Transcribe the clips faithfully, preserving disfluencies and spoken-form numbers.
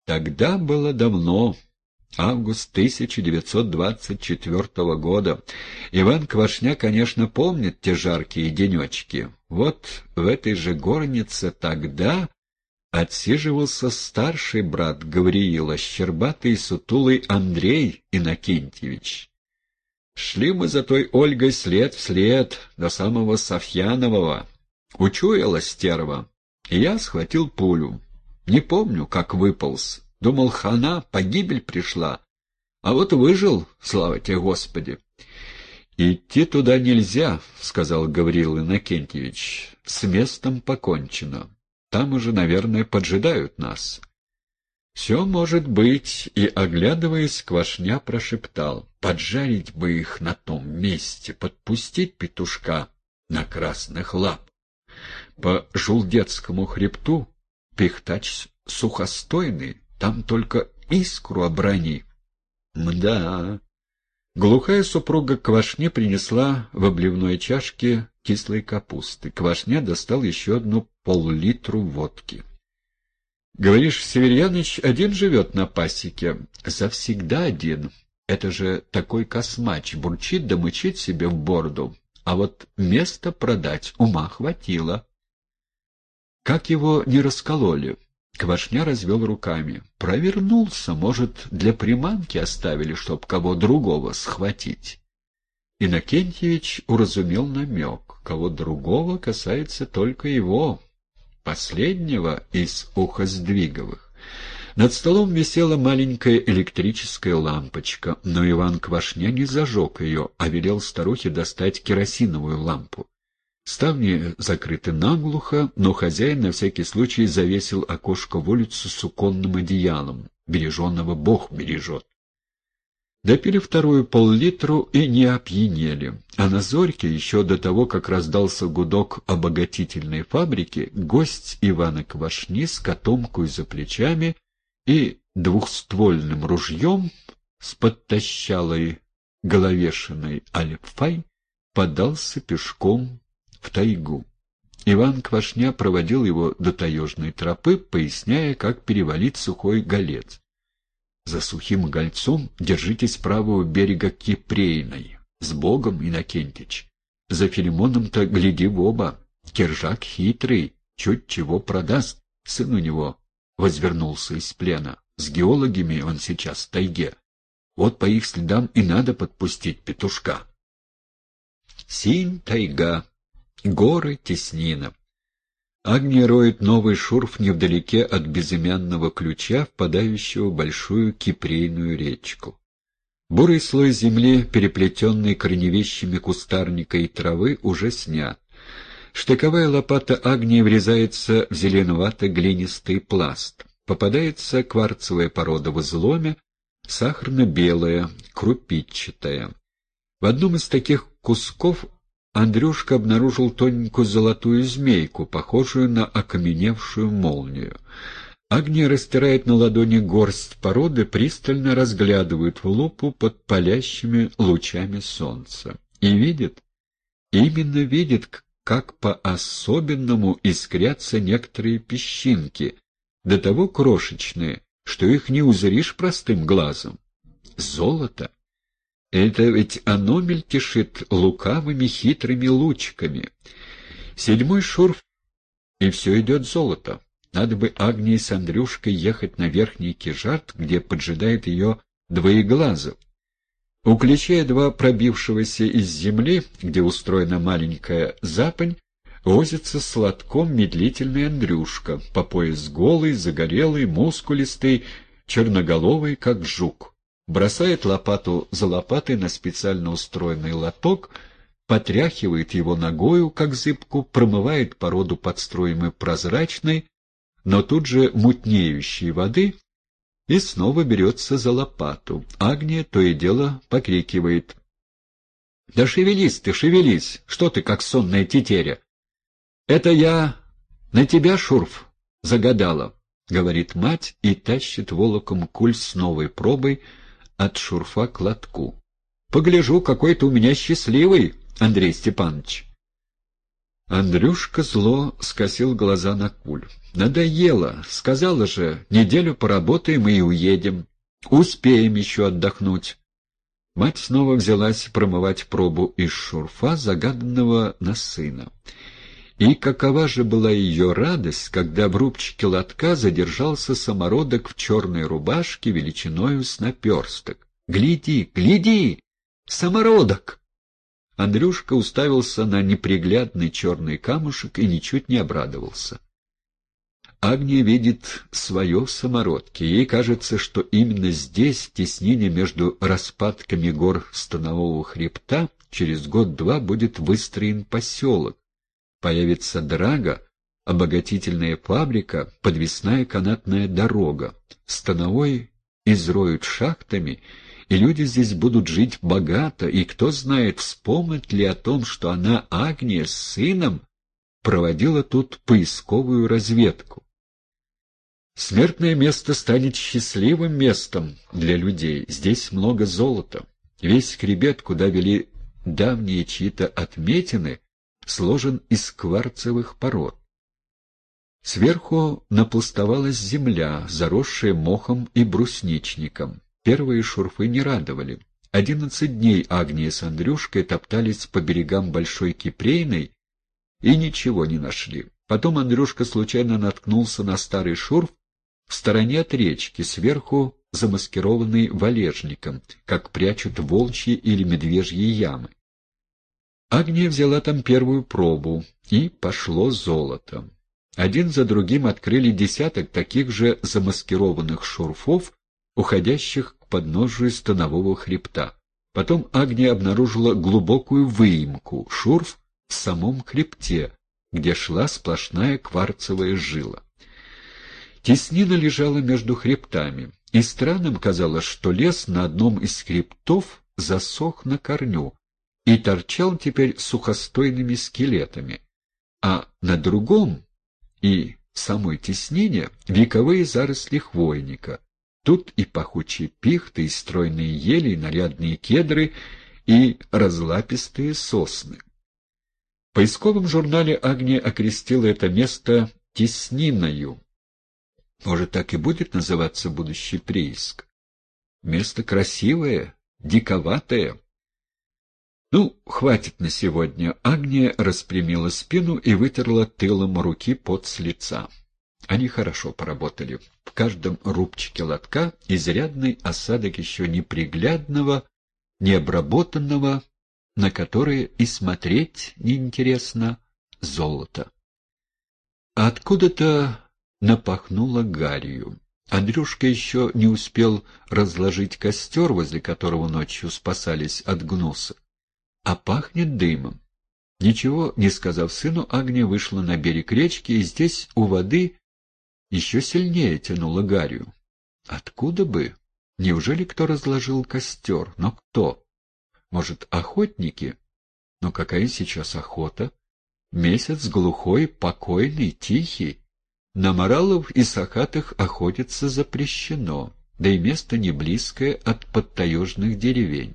Тогда было давно, август тысяча девятьсот двадцать четвёртого года. Иван Квашня, конечно, помнит те жаркие денечки. Вот в этой же горнице тогда отсиживался старший брат Гавриила, щербатый и сутулый Андрей Иннокентьевич. Шли мы за той Ольгой след в след до самого Софьянового. Учуяла стерва, и я схватил пулю. Не помню, как выполз. Думал, хана, погибель пришла. А вот выжил, слава тебе, Господи. «Идти туда нельзя», — сказал Гавриил Иннокентьевич. «С местом покончено. Там уже, наверное, поджидают нас». «Все может быть», — и, оглядываясь, Квашня прошептал: «Поджарить бы их на том месте, подпустить петушка на красных лап. По Жулдетскому хребту пихтач сухостойный, там только искру оброни». «Мда». Глухая супруга Квашни принесла в обливной чашке кислой капусты. Квашня достал еще одну пол-литру водки. «Говоришь, Северьяныч один живет на пасеке?» «Завсегда один. Это же такой космач, бурчит да мычит себе в бороду. А вот место продать ума хватило». «Как его не раскололи?» Квашня развел руками. «Провернулся, может, для приманки оставили, чтоб кого другого схватить». Иннокентьевич уразумел намек. Кого другого касается только его, последнего из ухоздвиговых. Над столом висела маленькая электрическая лампочка, но Иван Квашня не зажег ее, а велел старухе достать керосиновую лампу. Ставни закрыты наглухо, но хозяин на всякий случай завесил окошко в улицу суконным одеялом. Береженного Бог бережет. Допили вторую пол-литру и не опьянели. А на зорьке, еще до того, как раздался гудок обогатительной фабрики, гость Ивана Квашни с котомкой за плечами и двухствольным ружьем с подтащалой головешиной альфай подался пешком в тайгу. Иван Квашня проводил его до таежной тропы, поясняя, как перевалить сухой голец. «За сухим гольцом держитесь правого берега Кипрейной. С Богом, Иннокентич. За Филимоном-то гляди в оба. Киржак хитрый, чуть чего продаст. Сын у него возвернулся из плена. С геологами он сейчас в тайге. Вот по их следам и надо подпустить петушка». Синь тайга. Горы, теснина. Агния роет новый шурф невдалеке от безымянного ключа, впадающего в большую кипрейную речку. Бурый слой земли, переплетенный корневищами кустарника и травы, уже снят. Штыковая лопата Агнии врезается в зеленовато-глинистый пласт. Попадается кварцевая порода в изломе, сахарно-белая, крупичатая. В одном из таких кусков Андрюшка обнаружил тоненькую золотую змейку, похожую на окаменевшую молнию. Агния растирает на ладони горсть породы, пристально разглядывает в лупу под палящими лучами солнца. И видит, именно видит, как по-особенному искрятся некоторые песчинки, до того крошечные, что их не узришь простым глазом. Золото! Это ведь оно мельтешит лукавыми хитрыми лучиками. Седьмой шурф, и все идет золото. Надо бы Агнии с Андрюшкой ехать на Верхний Кижарт, где поджидает ее Двоеглазов. У ключа едва пробившегося из земли, где устроена маленькая запань, возится с лотком медлительный Андрюшка, по пояс голый, загорелый, мускулистый, черноголовый, как жук. Бросает лопату за лопатой на специально устроенный лоток, потряхивает его ногою, как зыбку, промывает породу под струями прозрачной, но тут же мутнеющей воды, и снова берется за лопату. Агния то и дело покрикивает: «Да шевелись ты, шевелись! Что ты, как сонная тетеря? Это я на тебя, шурф, загадала», — говорит мать и тащит волоком куль с новой пробой от шурфа к лотку. «Погляжу, какой ты у меня счастливый, Андрей Степанович». Андрюшка зло скосил глаза на куль. «Надоело. Сказала же, неделю поработаем и уедем. Успеем еще отдохнуть». Мать снова взялась промывать пробу из шурфа, загаданного на сына. И какова же была ее радость, когда в рубчике лотка задержался самородок в черной рубашке величиною с наперсток. «Гляди, гляди! Самородок!» Андрюшка уставился на неприглядный черный камушек и ничуть не обрадовался. Агния видит свое в самородке. Ей кажется, что именно здесь, в теснине между распадками гор Станового хребта, через год-два будет выстроен поселок. Появится драга, обогатительная фабрика, подвесная канатная дорога. Становой изроют шахтами, и люди здесь будут жить богато, и кто знает, вспомнит ли о том, что она, Агния, с сыном проводила тут поисковую разведку. Смертное место станет счастливым местом для людей. Здесь много золота. Весь хребет, куда вели давние чьи-то отметины, сложен из кварцевых пород. Сверху напластовалась земля, заросшая мохом и брусничником. Первые шурфы не радовали. Одиннадцать дней Агния с Андрюшкой топтались по берегам Большой Кипрейной и ничего не нашли. Потом Андрюшка случайно наткнулся на старый шурф в стороне от речки, сверху замаскированный валежником, как прячут волчьи или медвежьи ямы. Агния взяла там первую пробу, и пошло золото. Один за другим открыли десяток таких же замаскированных шурфов, уходящих к подножию Станового хребта. Потом Агния обнаружила глубокую выемку, шурф в самом хребте, где шла сплошная кварцевая жила. Теснина лежала между хребтами, и странным казалось, что лес на одном из хребтов засох на корню и торчал теперь сухостойными скелетами, а на другом и в самой теснине вековые заросли хвойника. Тут и пахучие пихты, и стройные ели, и нарядные кедры, и разлапистые сосны. В поисковом журнале Агния окрестила это место Тесниною. Может, так и будет называться будущий прииск. Место красивое, диковатое. Ну, хватит на сегодня. Агния распрямила спину и вытерла тылом руки пот с лица. Они хорошо поработали. В каждом рубчике лотка изрядный осадок еще неприглядного, необработанного, на которое и смотреть неинтересно, золото. А откуда-то напахнуло гарью. Андрюшка еще не успел разложить костер, возле которого ночью спасались от гнуса. А пахнет дымом. Ничего не сказав сыну, Агния вышла на берег речки, и здесь у воды еще сильнее тянуло гарью. Откуда бы? Неужели кто разложил костер? Но кто? Может, охотники? Но какая сейчас охота? Месяц глухой, покойный, тихий. На моралов и сахатых охотиться запрещено, да и место не близкое от подтаежных деревень.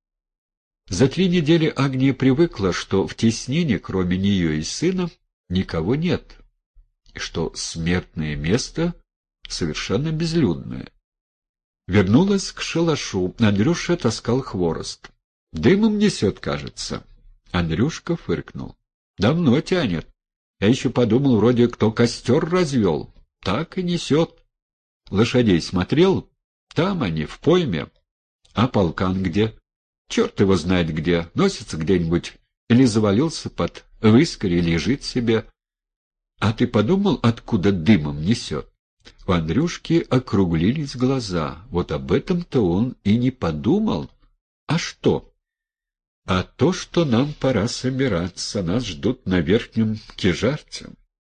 За три недели Агния привыкла, что в теснине, кроме нее и сына, никого нет, и что смертное место совершенно безлюдное. Вернулась к шалашу. Андрюша таскал хворост. «Дымом несет, кажется». Андрюшка фыркнул. «Давно тянет. Я еще подумал, вроде кто костер развел. Так и несет. Лошадей смотрел? Там они, в пойме. А полкан где? Черт его знает где. Носится где-нибудь или завалился под выскоре, лежит себе. А ты подумал, откуда дымом несет?» У Андрюшки округлились глаза. Вот об этом-то он и не подумал. А что? А то, что нам пора собираться, нас ждут на верхнем Кижарце.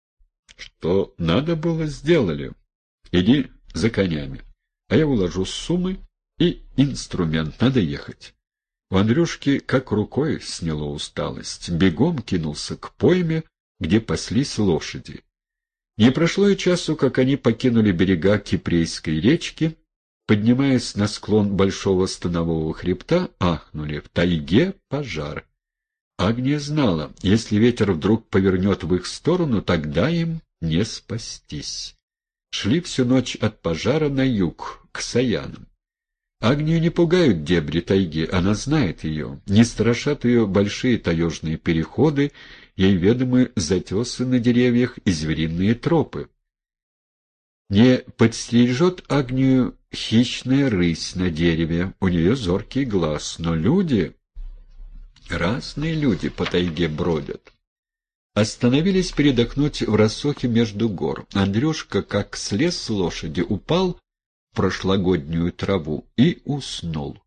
Что надо было, сделали. Иди за конями, а я уложу суммы и инструмент, надо ехать. У Андрюшки как рукой сняло усталость. Бегом кинулся к пойме, где паслись лошади. Не прошло и часу, как они покинули берега Кипрейской речки, поднимаясь на склон большого станового хребта, ахнули: в тайге пожар. Агния знала, если ветер вдруг повернет в их сторону, тогда им не спастись. Шли всю ночь от пожара на юг, к Саянам. Агнию не пугают дебри тайги, она знает ее. Не страшат ее большие таежные переходы, ей ведомы затесы на деревьях и звериные тропы. Не подстережет Агнию хищная рысь на дереве, у нее зоркий глаз, но люди... Разные люди по тайге бродят. Остановились передохнуть в рассохе между гор. Андрюшка, как слез с лошади, упал в прошлогоднюю траву и уснул.